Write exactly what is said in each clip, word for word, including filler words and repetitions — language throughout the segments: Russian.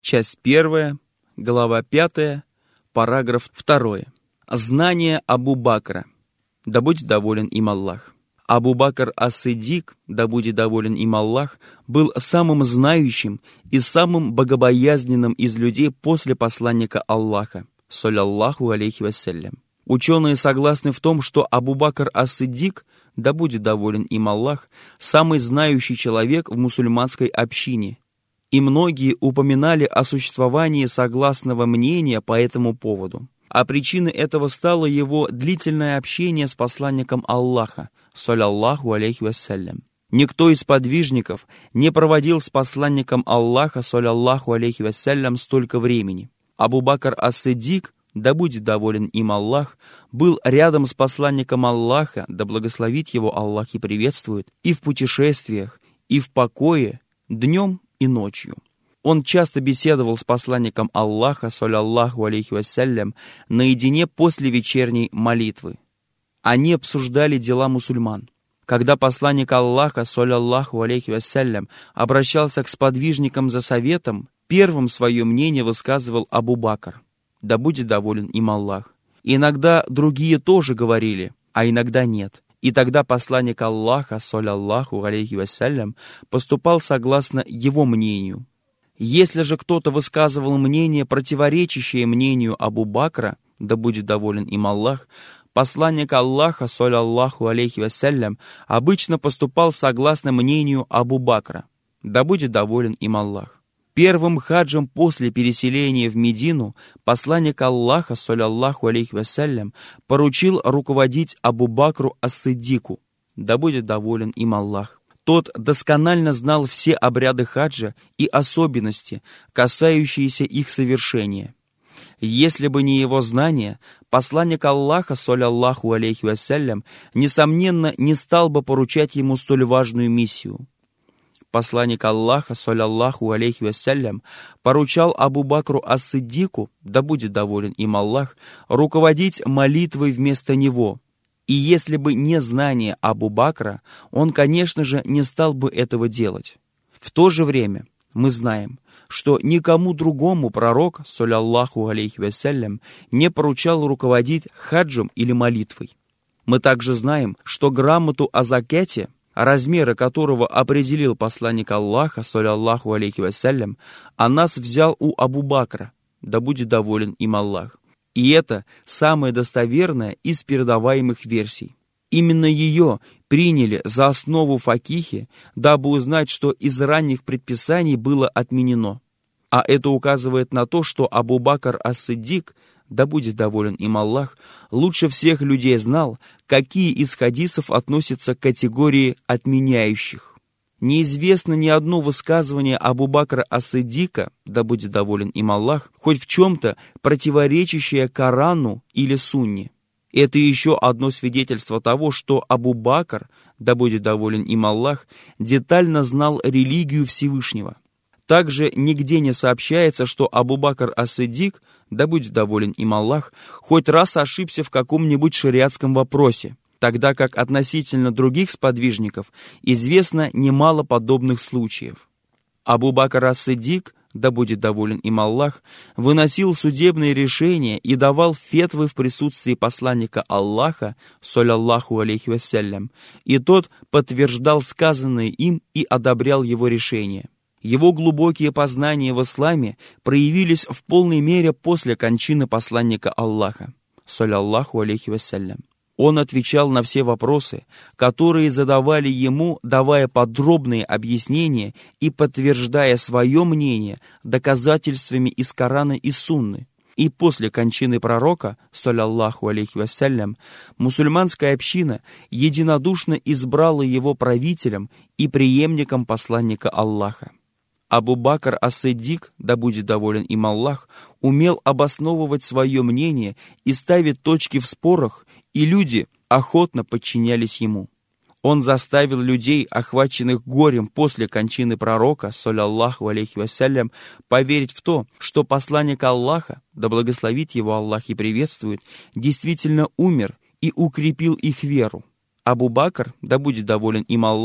Часть первая, глава пятая, параграф второй. Знание Абу Бакра, да будет доволен им Аллах. Абу Бакр ас-Сиддик, да будет доволен им Аллах, был самым знающим и самым богобоязненным из людей после посланника Аллаха, саллаллаху алейхи вассалям. Ученые согласны в том, что Абу Бакр ас-Сиддик, да будет доволен им Аллах, самый знающий человек в мусульманской общине, и многие упоминали о существовании согласного мнения по этому поводу. А причиной этого стало его длительное общение с посланником Аллаха, саллаллаху алейхи вассалям. Никто из подвижников не проводил с посланником Аллаха, саллаллаху алейхи вассалям, столько времени. Абу Бакр ас-Сиддик, да будет доволен им Аллах, был рядом с посланником Аллаха, да благословит его Аллах и приветствует, и в путешествиях, и в покое, днем и ночью. Он часто беседовал с посланником Аллаха, саллаллаху алейхи вассалям, наедине после вечерней молитвы. Они обсуждали дела мусульман. Когда посланник Аллаха, саллаллаху алейхи вассалям, обращался к сподвижникам за советом, первым свое мнение высказывал Абу Бакр, да будет доволен им Аллах. Иногда другие тоже говорили, а иногда нет. И тогда посланник Аллаха, саллаллаху алейхи вассалям, поступал согласно его мнению. Если же кто-то высказывал мнение, противоречащее мнению Абу Бакра, да будет доволен им Аллах, посланник Аллаха, саллаллаху алейхи вассалям, обычно поступал согласно мнению Абу Бакра, да будет доволен им Аллах. Первым хаджем после переселения в Медину посланник Аллаха, саллаллаху алейхи вассалям, поручил руководить Абу Бакру ас-Сиддику, да будет доволен им Аллах. Тот досконально знал все обряды хаджа и особенности, касающиеся их совершения. Если бы не его знания, посланник Аллаха, саллаллаху алейхи вассалям, несомненно, не стал бы поручать ему столь важную миссию. Посланник Аллаха, саллаллаху алейхи вассалям, поручал Абу Бакру ас-Сиддику, да будет доволен им Аллах, руководить молитвой вместо него. И если бы не знание Абу Бакра, он, конечно же, не стал бы этого делать. В то же время мы знаем, что никому другому пророк, саллаллаху алейхи вассалям, не поручал руководить хаджем или молитвой. Мы также знаем, что грамоту о закате, размеры которого определил посланник Аллаха, саллаллаху алейхи вассалям, Анас взял у Абу Бакра, да будет доволен им Аллах. И это самая достоверная из передаваемых версий. Именно ее приняли за основу факихи, дабы узнать, что из ранних предписаний было отменено. А это указывает на то, что Абу Бакр ас-Сиддик, да будет доволен им Аллах, лучше всех людей знал, какие из хадисов относятся к категории отменяющих. Неизвестно ни одно высказывание Абу Бакра ас-Сиддика, да будет доволен им Аллах, хоть в чем-то противоречащее Корану или Сунне. Это еще одно свидетельство того, что Абу Бакр, да будет доволен им Аллах, детально знал религию Всевышнего. Также нигде не сообщается, что Абу Бакр ас-Сиддик, да будет доволен им Аллах, хоть раз ошибся в каком-нибудь шариатском вопросе, тогда как относительно других сподвижников известно немало подобных случаев. Абу Бакр ас-Сиддик, да будет доволен им Аллах, выносил судебные решения и давал фетвы в присутствии посланника Аллаха, саллаллаху алейхи вассалям, и тот подтверждал сказанное им и одобрял его решения. Его глубокие познания в исламе проявились в полной мере после кончины посланника Аллаха, саллаллаху алейхи вассалям. Он отвечал на все вопросы, которые задавали ему, давая подробные объяснения и подтверждая свое мнение доказательствами из Корана и Сунны. И после кончины пророка, саллаллаху алейхи вассалям, мусульманская община единодушно избрала его правителем и преемником посланника Аллаха. Абу Бакр ас-Сиддик, да будет доволен им Аллах, умел обосновывать свое мнение и ставить точки в спорах, и люди охотно подчинялись ему. Он заставил людей, охваченных горем после кончины пророка, саллаллаху алейхи вассалям, поверить в то, что посланник Аллаха, да благословит его Аллах и приветствует, действительно умер и укрепил их веру. Абу Бакр, да будет доволен им Аллах,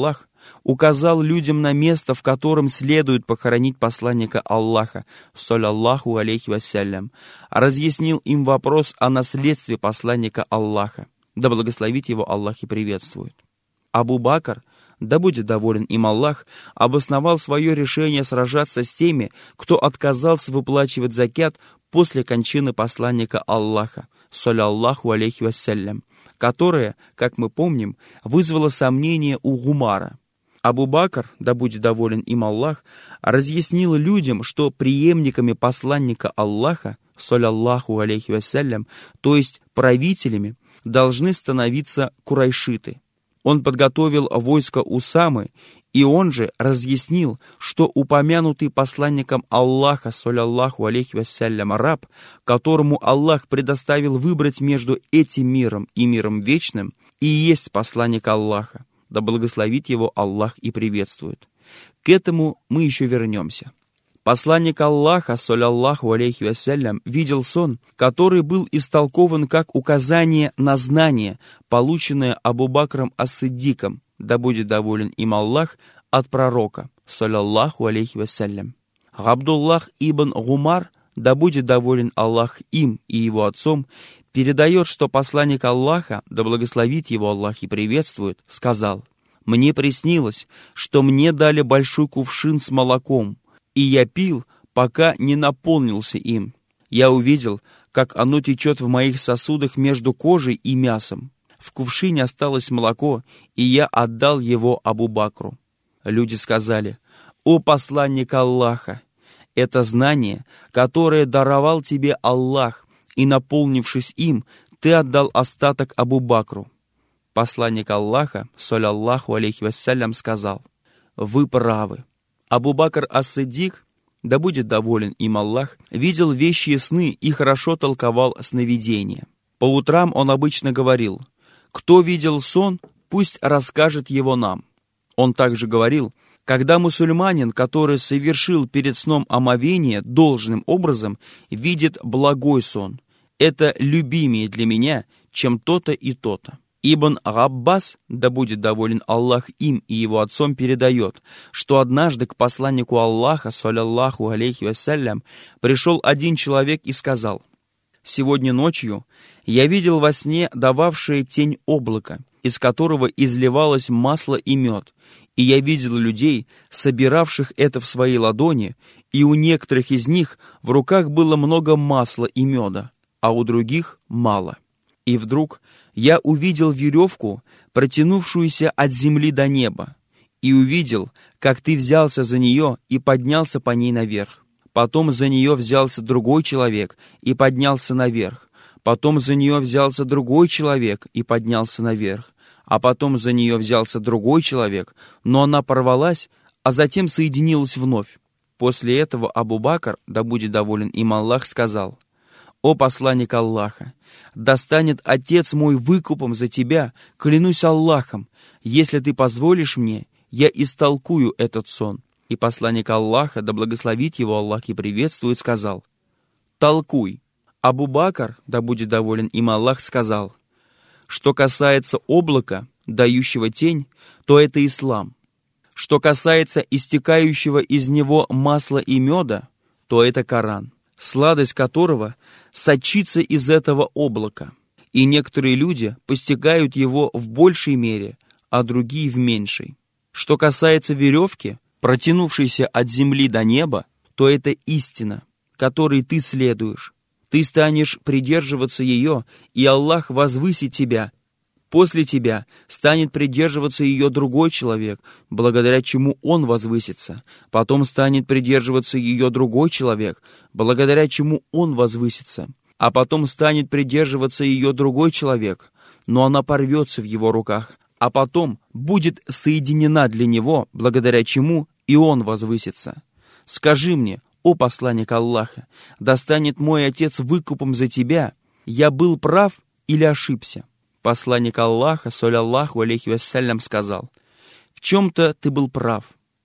указал людям на место, в котором следует похоронить посланника Аллаха, саллаллаху алейхи вассалям, разъяснил им вопрос о наследстве посланника Аллаха, да благословит его Аллах и приветствует. Абу Бакр, да будет доволен им Аллах, обосновал свое решение сражаться с теми, кто отказался выплачивать закят после кончины посланника Аллаха, саллаллаху алейхи вассалям, которое, как мы помним, вызвало сомнение у Гумара. Абу Бакр, да будет доволен им Аллах, разъяснил людям, что преемниками посланника Аллаха, саллаллаху алейхи вассалям, то есть правителями, должны становиться курайшиты. Он подготовил войско Усамы, и он же разъяснил, что упомянутый посланником Аллаха, саллаллаху алейхи вассалям, раб, которому Аллах предоставил выбрать между этим миром и миром вечным, и есть посланник Аллаха, да благословит его Аллах и приветствует. К этому мы еще вернемся. Посланник Аллаха, саллаллаху алейхи вассалям, видел сон, который был истолкован как указание на знание, полученное Абу Бакром ас-Сиддиком, да будет доволен им Аллах, от пророка, саллаллаху алейхи вассалям. Абдуллах ибн Гумар, да будет доволен Аллах им и его отцом, передает, что посланник Аллаха, да благословит его Аллах и приветствует, сказал: «Мне приснилось, что мне дали большой кувшин с молоком, и я пил, пока не наполнился им. Я увидел, как оно течет в моих сосудах между кожей и мясом. В кувшине осталось молоко, и я отдал его Абу Бакру». Люди сказали: «О посланник Аллаха, это знание, которое даровал тебе Аллах, и, наполнившись им, ты отдал остаток Абу Бакру». Посланник Аллаха, саллаллаху алейхи вассалям, сказал: «Вы правы». Абу Бакр ас-Сиддик, да будет доволен им Аллах, видел вещие сны и хорошо толковал сновидения. По утрам он обычно говорил: «Кто видел сон, пусть расскажет его нам». Он также говорил: «Когда мусульманин, который совершил перед сном омовение должным образом, видит благой сон, это любимее для меня, чем то-то и то-то». Ибн Габбас, да будет доволен Аллах им и его отцом, передает, что однажды к посланнику Аллаха, саллаллаху алейхи вассалям, пришел один человек и сказал: «Сегодня ночью я видел во сне дававшее тень облака, из которого изливалось масло и мед, и я видел людей, собиравших это в свои ладони, и у некоторых из них в руках было много масла и меда, а у других мало. И вдруг я увидел веревку, протянувшуюся от земли до неба, и увидел, как ты взялся за нее и поднялся по ней наверх. Потом за нее взялся другой человек и поднялся наверх. Потом за нее взялся другой человек и поднялся наверх. А потом за нее взялся другой человек, но она порвалась, а затем соединилась вновь. После этого Абу Бакр, да будет доволен им Аллах, сказал: «О посланник Аллаха, да станет Отец мой выкупом за тебя, клянусь Аллахом, если ты позволишь мне, я истолкую этот сон». И посланник Аллаха, да благословит его Аллах и приветствует, сказал: «Толкуй». Абу Бакр, да будет доволен им Аллах, сказал: «Что касается облака, дающего тень, то это ислам. Что касается истекающего из него масла и меда, то это Коран, сладость которого сочится из этого облака, и некоторые люди постигают его в большей мере, а другие в меньшей. Что касается веревки, протянувшейся от земли до неба, то это истина, которой ты следуешь. Ты станешь придерживаться ее, и Аллах возвысит тебя. После тебя станет придерживаться ее другой человек, благодаря чему он возвысится. Потом станет придерживаться ее другой человек, благодаря чему он возвысится. А потом станет придерживаться ее другой человек, но она порвется в его руках. А потом будет соединена для него, благодаря чему и он возвысится. Скажи мне, о посланник Аллаха, да станет мой Отец выкупом за тебя, я был прав или ошибся?» Посланник Аллаха, саллаллаху алейхи вассалям, сказал: «В чем-то ты был прав,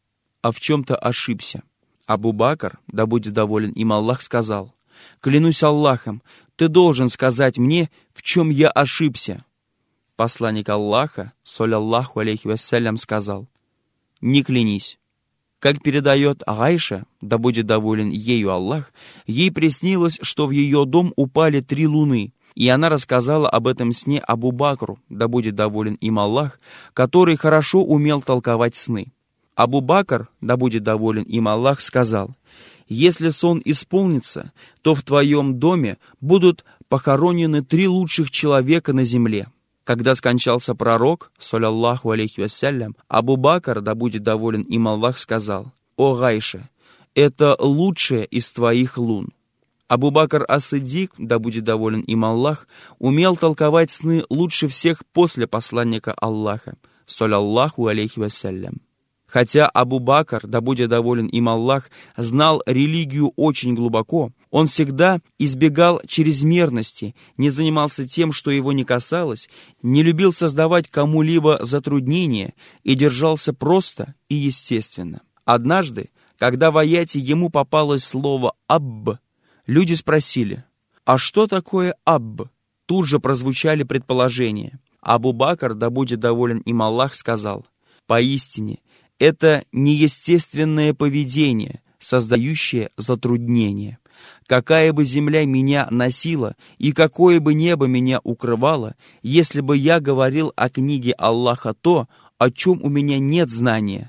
а в чем-то ошибся». Абу Бакр, да будет доволен им Аллах, сказал: «Клянусь Аллахом, ты должен сказать мне, в чем я ошибся». Посланник Аллаха, саллаллаху алейхи вассалям, сказал: не клянись». Как передает Айша, да будет доволен ею Аллах, ей приснилось, что в ее дом упали три луны, и она рассказала об этом сне Абу Бакру, да будет доволен им Аллах, который хорошо умел толковать сны. Абу Бакр, да будет доволен им Аллах, сказал: «Если сон исполнится, то в твоем доме будут похоронены три лучших человека на земле». Когда скончался пророк, саллаллаху алейхи вассалям, Абу Бакр, да будет доволен им Аллах, сказал: «О Гайша, это лучшая из твоих лун». Абу Бакр ас-Сиддик, да будет доволен им Аллах, умел толковать сны лучше всех после посланника Аллаха, саллаллаху алейхи вассалям. Хотя Абу Бакр, да будет доволен им Аллах, знал религию очень глубоко, он всегда избегал чрезмерности, не занимался тем, что его не касалось, не любил создавать кому-либо затруднения и держался просто и естественно. Однажды, когда в аяте ему попалось слово «абб», люди спросили: «А что такое абб?» Тут же прозвучали предположения. Абу Бакр, да будет доволен им Аллах, сказал: «Поистине, это неестественное поведение, создающее затруднение. Какая бы земля меня носила и какое бы небо меня укрывало, если бы я говорил о книге Аллаха то, о чем у меня нет знания».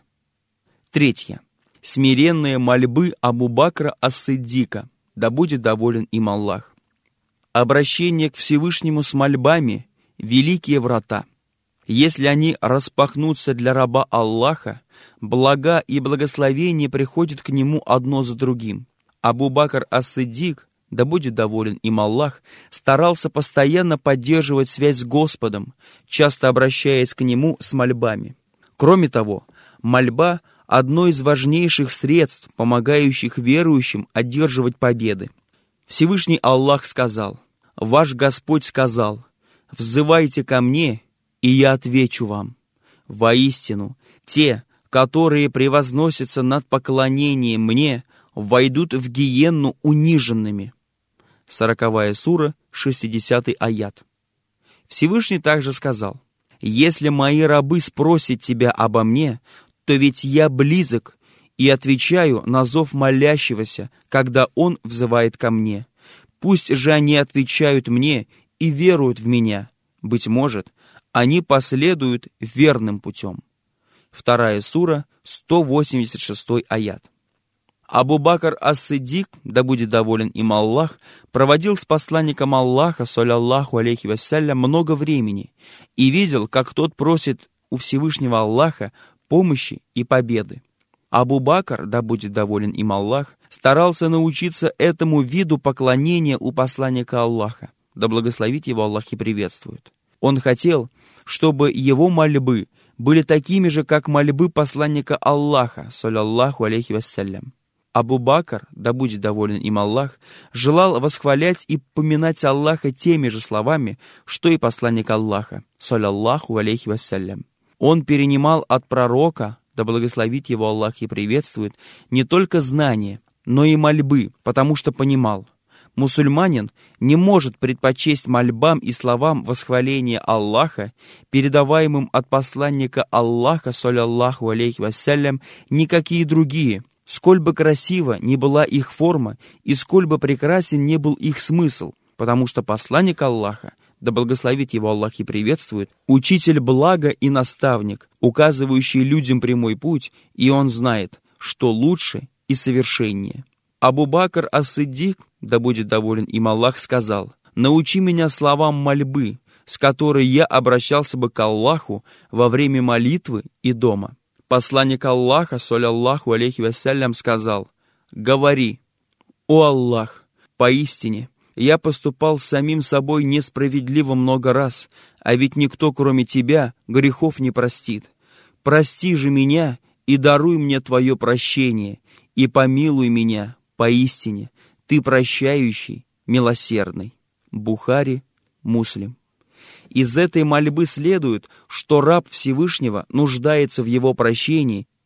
Третье. Смиренные мольбы Абу Бакра ас-Сиддика, да будет доволен им Аллах. Обращение к Всевышнему с мольбами — великие врата. Если они распахнутся для раба Аллаха, блага и благословения приходят к нему одно за другим. Абу Бакр ас-Сиддик, да будет доволен им Аллах, старался постоянно поддерживать связь с Господом, часто обращаясь к Нему с мольбами. Кроме того, мольба — одно из важнейших средств, помогающих верующим одерживать победы. Всевышний Аллах сказал: «Ваш Господь сказал: взывайте ко мне, и я отвечу вам. Воистину, те, которые превозносятся над поклонением мне, войдут в гиенну униженными». Сороковая сура, шестидесятый аят. Всевышний также сказал: «Если мои рабы спросят тебя обо мне, то ведь я близок и отвечаю на зов молящегося, когда он взывает ко мне. Пусть же они отвечают мне и веруют в меня. Быть может, они последуют верным путем». Вторая сура, сто восемьдесят шестой аят. Абу Бакр ас-Сиддик, да будет доволен им Аллах, проводил с посланником Аллаха, саллаллаху алейхи вассалям, много времени и видел, как тот просит у Всевышнего Аллаха помощи и победы. Абу Бакр, да будет доволен им Аллах, старался научиться этому виду поклонения у посланника Аллаха, да благословит его Аллах и приветствует. Он хотел, чтобы его мольбы были такими же, как мольбы посланника Аллаха, саллаллаху алейхи вассалям. Абу Бакр, да будет доволен им Аллах, желал восхвалять и поминать Аллаха теми же словами, что и посланник Аллаха, саллаллаху алейхи вассалям. Он перенимал от пророка, да благословит его Аллах и приветствует, не только знания, но и мольбы, потому что понимал: мусульманин не может предпочесть мольбам и словам восхваления Аллаха, передаваемым от посланника Аллаха, саллаллаху алейхи вассалям, никакие другие, сколь бы красива ни была их форма и сколь бы прекрасен не был их смысл, потому что посланник Аллаха, да благословит его Аллах и приветствует, учитель блага и наставник, указывающий людям прямой путь, и он знает, что лучше и совершеннее. Абу Бакр ас-Сиддик, да будет доволен им Аллах, сказал: «Научи меня словам мольбы, с которой я обращался бы к Аллаху во время молитвы и дома». Посланник Аллаха, саллаллаху алейхи вассалям, сказал: «Говори: о Аллах, поистине, я поступал с самим собой несправедливо много раз, а ведь никто, кроме тебя, грехов не простит. Прости же меня и даруй мне твое прощение, и помилуй меня, поистине, ты прощающий, милосердный». Бухари, Муслим. Из этой мольбы следует, что раб Всевышнего нуждается в его прощении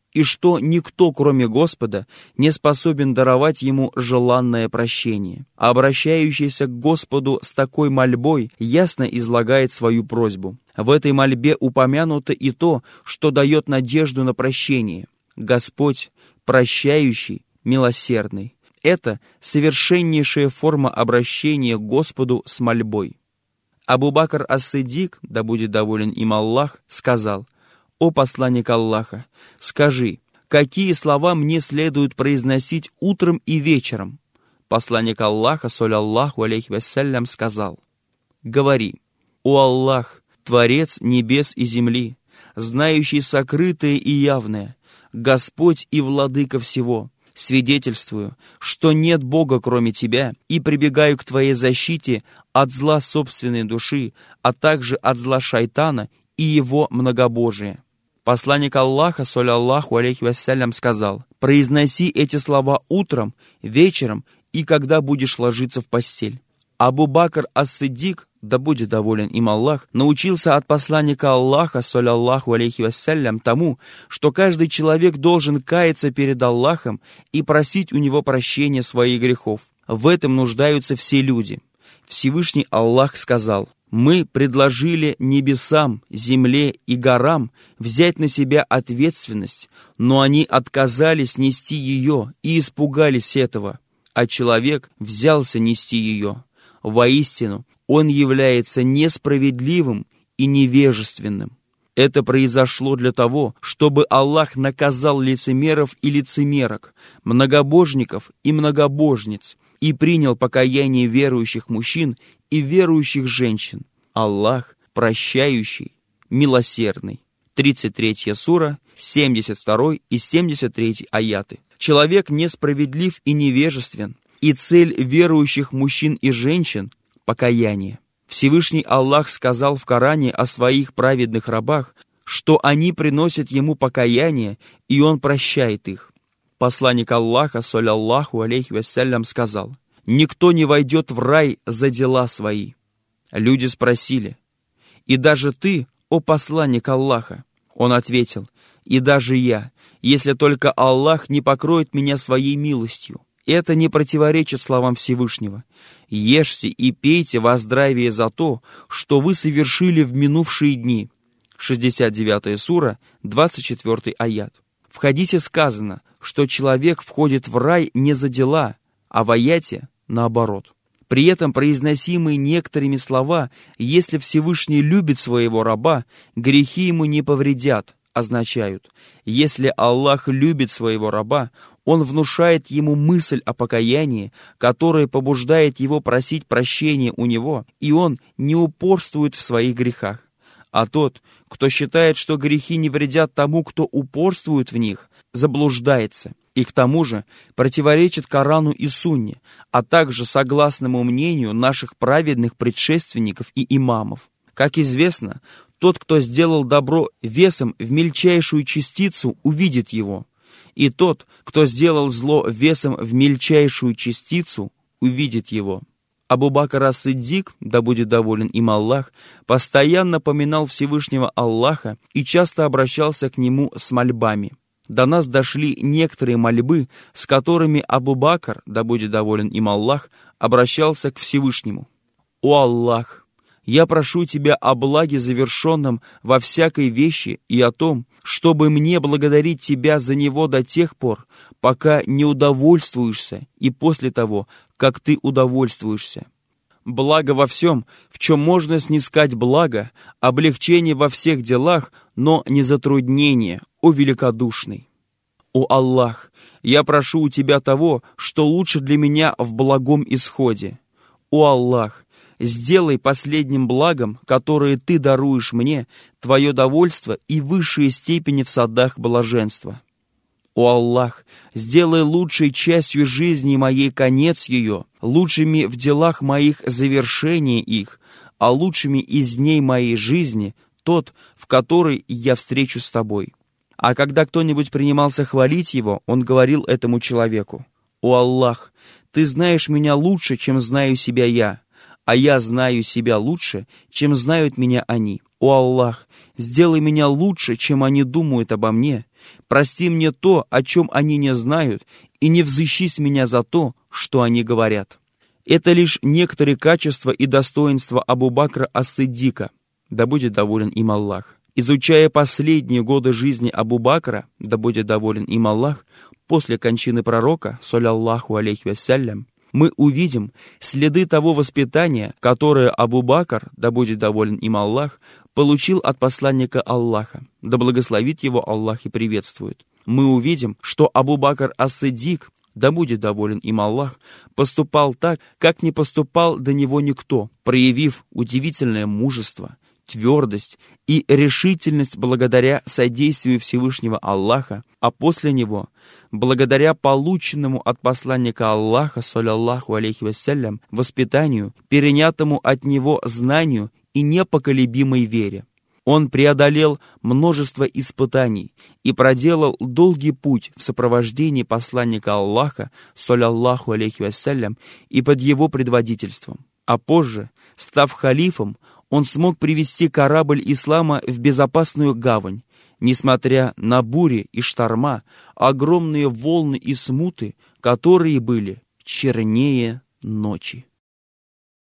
и что никто, кроме Господа, не способен даровать ему желанное прощение. А обращающийся к Господу с такой мольбой ясно излагает свою просьбу. В этой мольбе упомянуто и то, что дает надежду на прощение. Господь, прощающий, милосердный. Это совершеннейшая форма обращения к Господу с мольбой. Абу Бакр ас-Сиддик, да будет доволен им Аллах, сказал: «О посланник Аллаха, скажи, какие слова мне следует произносить утром и вечером?» Посланник Аллаха, саллаллаху алейхи вассалям, сказал: «Говори: О Аллах, Творец небес и земли, знающий сокрытое и явное, Господь и Владыка всего, свидетельствую, что нет Бога, кроме Тебя, и прибегаю к Твоей защите от зла собственной души, а также от зла шайтана и его многобожия». Посланник Аллаха, саллаллаху алейхи вассалям, сказал: «Произноси эти слова утром, вечером и когда будешь ложиться в постель». Абу Бакр ас-Сиддик, да будет доволен им Аллах, научился от посланника Аллаха, саллаллаху алейхи вассалям, тому, что каждый человек должен каяться перед Аллахом и просить у него прощения своих грехов. В этом нуждаются все люди. Всевышний Аллах сказал: «Мы предложили небесам, земле и горам взять на себя ответственность, но они отказались нести ее и испугались этого, а человек взялся нести ее. Воистину, он является несправедливым и невежественным». Это произошло для того, чтобы Аллах наказал лицемеров и лицемерок, многобожников и многобожниц, и принял покаяние верующих мужчин и верующих женщин. Аллах прощающий, милосердный. тридцать третья сура, семьдесят второй и семьдесят третий аяты. Человек несправедлив и невежествен, и цель верующих мужчин и женщин – покаяние. Всевышний Аллах сказал в Коране о своих праведных рабах, что они приносят ему покаяние, и он прощает их. Посланник Аллаха, саллаллаху алейхи вассалям, сказал: «Никто не войдет в рай за дела свои». Люди спросили: «И даже ты, о посланник Аллаха?» Он ответил: «И даже я, если только Аллах не покроет меня своей милостью». Это не противоречит словам Всевышнего: «Ешьте и пейте во здравие за то, что вы совершили в минувшие дни». шестьдесят девятая сура, двадцать четвёртый аят. В хадисе сказано, что человек входит в рай не за дела, а в аяте наоборот. При этом произносимые некоторыми слова, если Всевышний любит своего раба, грехи ему не повредят, означают: если Аллах любит своего раба, Он внушает ему мысль о покаянии, которая побуждает его просить прощения у него, и он не упорствует в своих грехах. А тот, кто считает, что грехи не вредят тому, кто упорствует в них, заблуждается, и к тому же противоречит Корану и Сунне, а также согласному мнению наших праведных предшественников и имамов. Как известно, тот, кто сделал добро весом в мельчайшую частицу, увидит его, и тот, кто сделал зло весом в мельчайшую частицу, увидит его. Абу Бакр ас-Сиддик, да будет доволен им Аллах, постоянно поминал Всевышнего Аллаха и часто обращался к Нему с мольбами. До нас дошли некоторые мольбы, с которыми Абу Бакр, да будет доволен им Аллах, обращался к Всевышнему. «О Аллах! Я прошу Тебя о благе завершенном во всякой вещи и о том, чтобы мне благодарить Тебя за него до тех пор, пока не удовольствуешься, и после того, как Ты удовольствуешься. Благо во всем, в чем можно снискать благо, облегчение во всех делах, но не затруднение, о великодушный. О Аллах, я прошу у Тебя того, что лучше для меня в благом исходе. О Аллах, сделай последним благом, которое Ты даруешь мне, Твое довольство и высшие степени в садах блаженства. О Аллах, сделай лучшей частью жизни моей конец ее, лучшими в делах моих завершение их, а лучшими из дней моей жизни тот, в который я встречу с Тобой». А когда кто-нибудь принимался хвалить его, он говорил этому человеку: «О Аллах, Ты знаешь меня лучше, чем знаю себя я, а я знаю себя лучше, чем знают меня они. О Аллах, сделай меня лучше, чем они думают обо мне, прости мне то, о чем они не знают, и не взыщи с меня за то, что они говорят». Это лишь некоторые качества и достоинства Абу-Бакра ас-Сиддика, да будет доволен им Аллах. Изучая последние годы жизни Абу-Бакра, да будет доволен им Аллах, после кончины пророка, саллаллаху алейхи вассалям, мы увидим следы того воспитания, которое Абу-Бакр, да будет доволен им Аллах, получил от посланника Аллаха, да благословит его Аллах и приветствует. Мы увидим, что Абу-Бакр ас-Сиддик, да будет доволен им Аллах, поступал так, как не поступал до него никто, проявив удивительное мужество, твердость и решительность благодаря содействию Всевышнего Аллаха, а после него, благодаря полученному от посланника Аллаха, саллаллаху алейхи вассалям, воспитанию, перенятому от него знанию и непоколебимой вере. Он преодолел множество испытаний и проделал долгий путь в сопровождении посланника Аллаха, саллаллаху алейхи вассалям, и под его предводительством. А позже, став халифом, он смог привести корабль ислама в безопасную гавань, несмотря на бури и шторма, огромные волны и смуты, которые были чернее ночи.